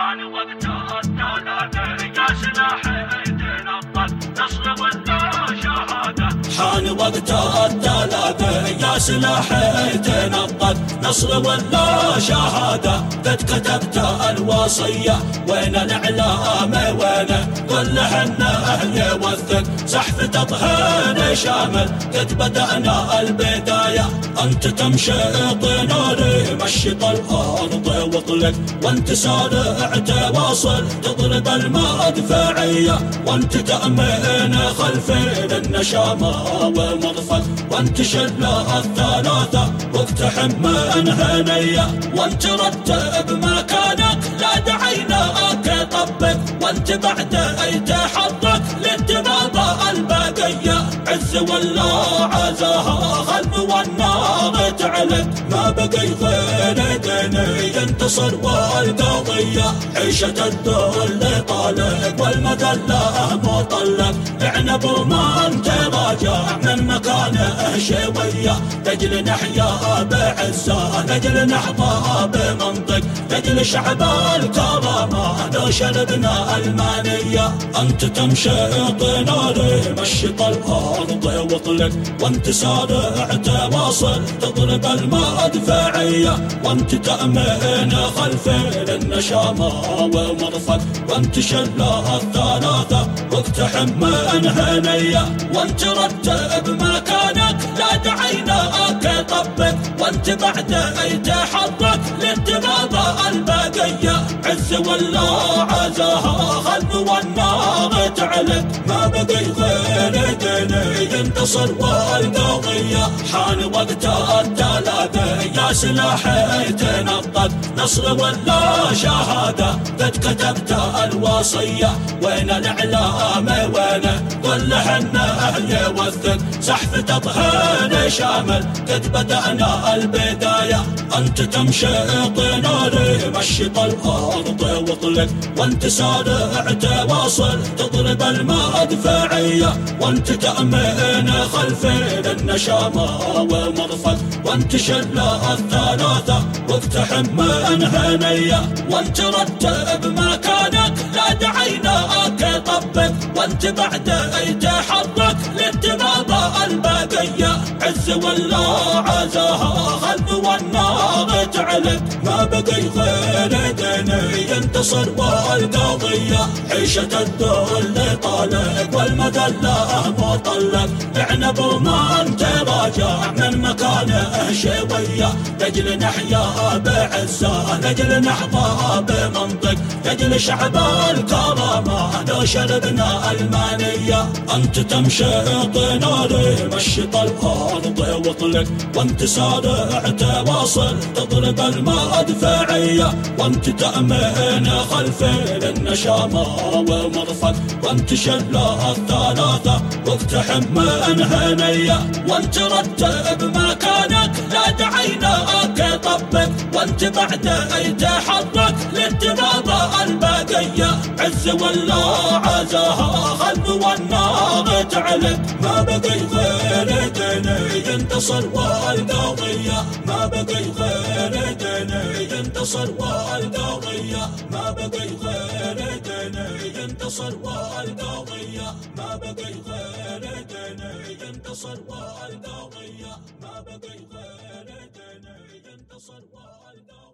حان وقت الثلاثة يا سلاح تنطق نصر ولا شهادة. حان وقت الثلاثة يا سلاح تنطق نصر ولا شهادة. قد كتبت الوصية وين الإعلام وينه كل حنا يوثق زحف تطهير شامل. قد بدأنا البداية أنت تمشط نوري مشط الأرض واطلق وانت سارع تواصل تضرب المدفعية وانت تأمين خلفي للنشامة ومرفق وانت شلة الثلاثة واقتحم من هنية وانت رتب مكانك لا دعيناك طبق وانت بعد اي تحرك للدماغ البقية عز ولا عزاها خلف والنار تعلق ما بقي غير ديني ينتصر والقضية عيشة الذل طالق والمذلة مطلق اعنب ومن تراجع من مكانه شوية لجل نحيا بعزة لجل نحظى بمنطق لجل شعب الكرامة لو شربنا المانية. أنت تمشط ناري مشط الأرض واطلق وانت سارع تواصل تضرب المدفعية وانت تأمين خلفي للنشامة ومرفق وانت شلة الثلاثة واقتحم من هنية وانت رتب مكانك لا دعيناك طبق وانت بعد اي تحرك للدماغ البقية عز ولا عزاها خلف والنار تعلق ما بقي غير ديني ينتصر والقضية. حان وقت الثلاثة يا سلاح تنطق نصر ولا شهادة. قد كتبت الوصية وين الإعلام وينه كل حنا يوثق زحف تطهير شامل. قد بدأنا البداية أنت تمشط ناري مشط الأرض واطلق وانت سارع تواصل تضرب المدفعية وانت تأمين خلفي للنشامة ومرفق وانت شلة الثلاثة واقتحم من هنية وانت رتب مكانك لا دعيناك طبق وانت بعد اي تحرك للدماغ البقية عز ولا عزاها خلف والنار تعلق ما بقي غير ديني ينتصر والقضية عيشة الذل طالق والمذلة مطلق اعنب ومن تراجع من مكانه شوية لجل نحيا بعزة لجل نحظى بمنطق لجل شعب الكرامة لو شربنا المانية. أنت تمشط ناري مشط الأرض واطلق وانت سارع تواصل تضرب المدفعية وانت تأمين خلفي للنشامة ومرفق وانت شلة الثلاثة واقتحم من هنية وانت رتب مكانك لا دعيناك طبق وانت بعد اي تحرك للدماغ البقية عز ولا عزاها خلف والنار تعلق ما بقي غير ديني ينتصر والقضية ما بقي غير ديني ينتصر والقضية ما بقي غير ديني ينتصر والقضية ما بقي غير ديني ينتصر والقضية ما بقي غير ديني ينتصر والقضية.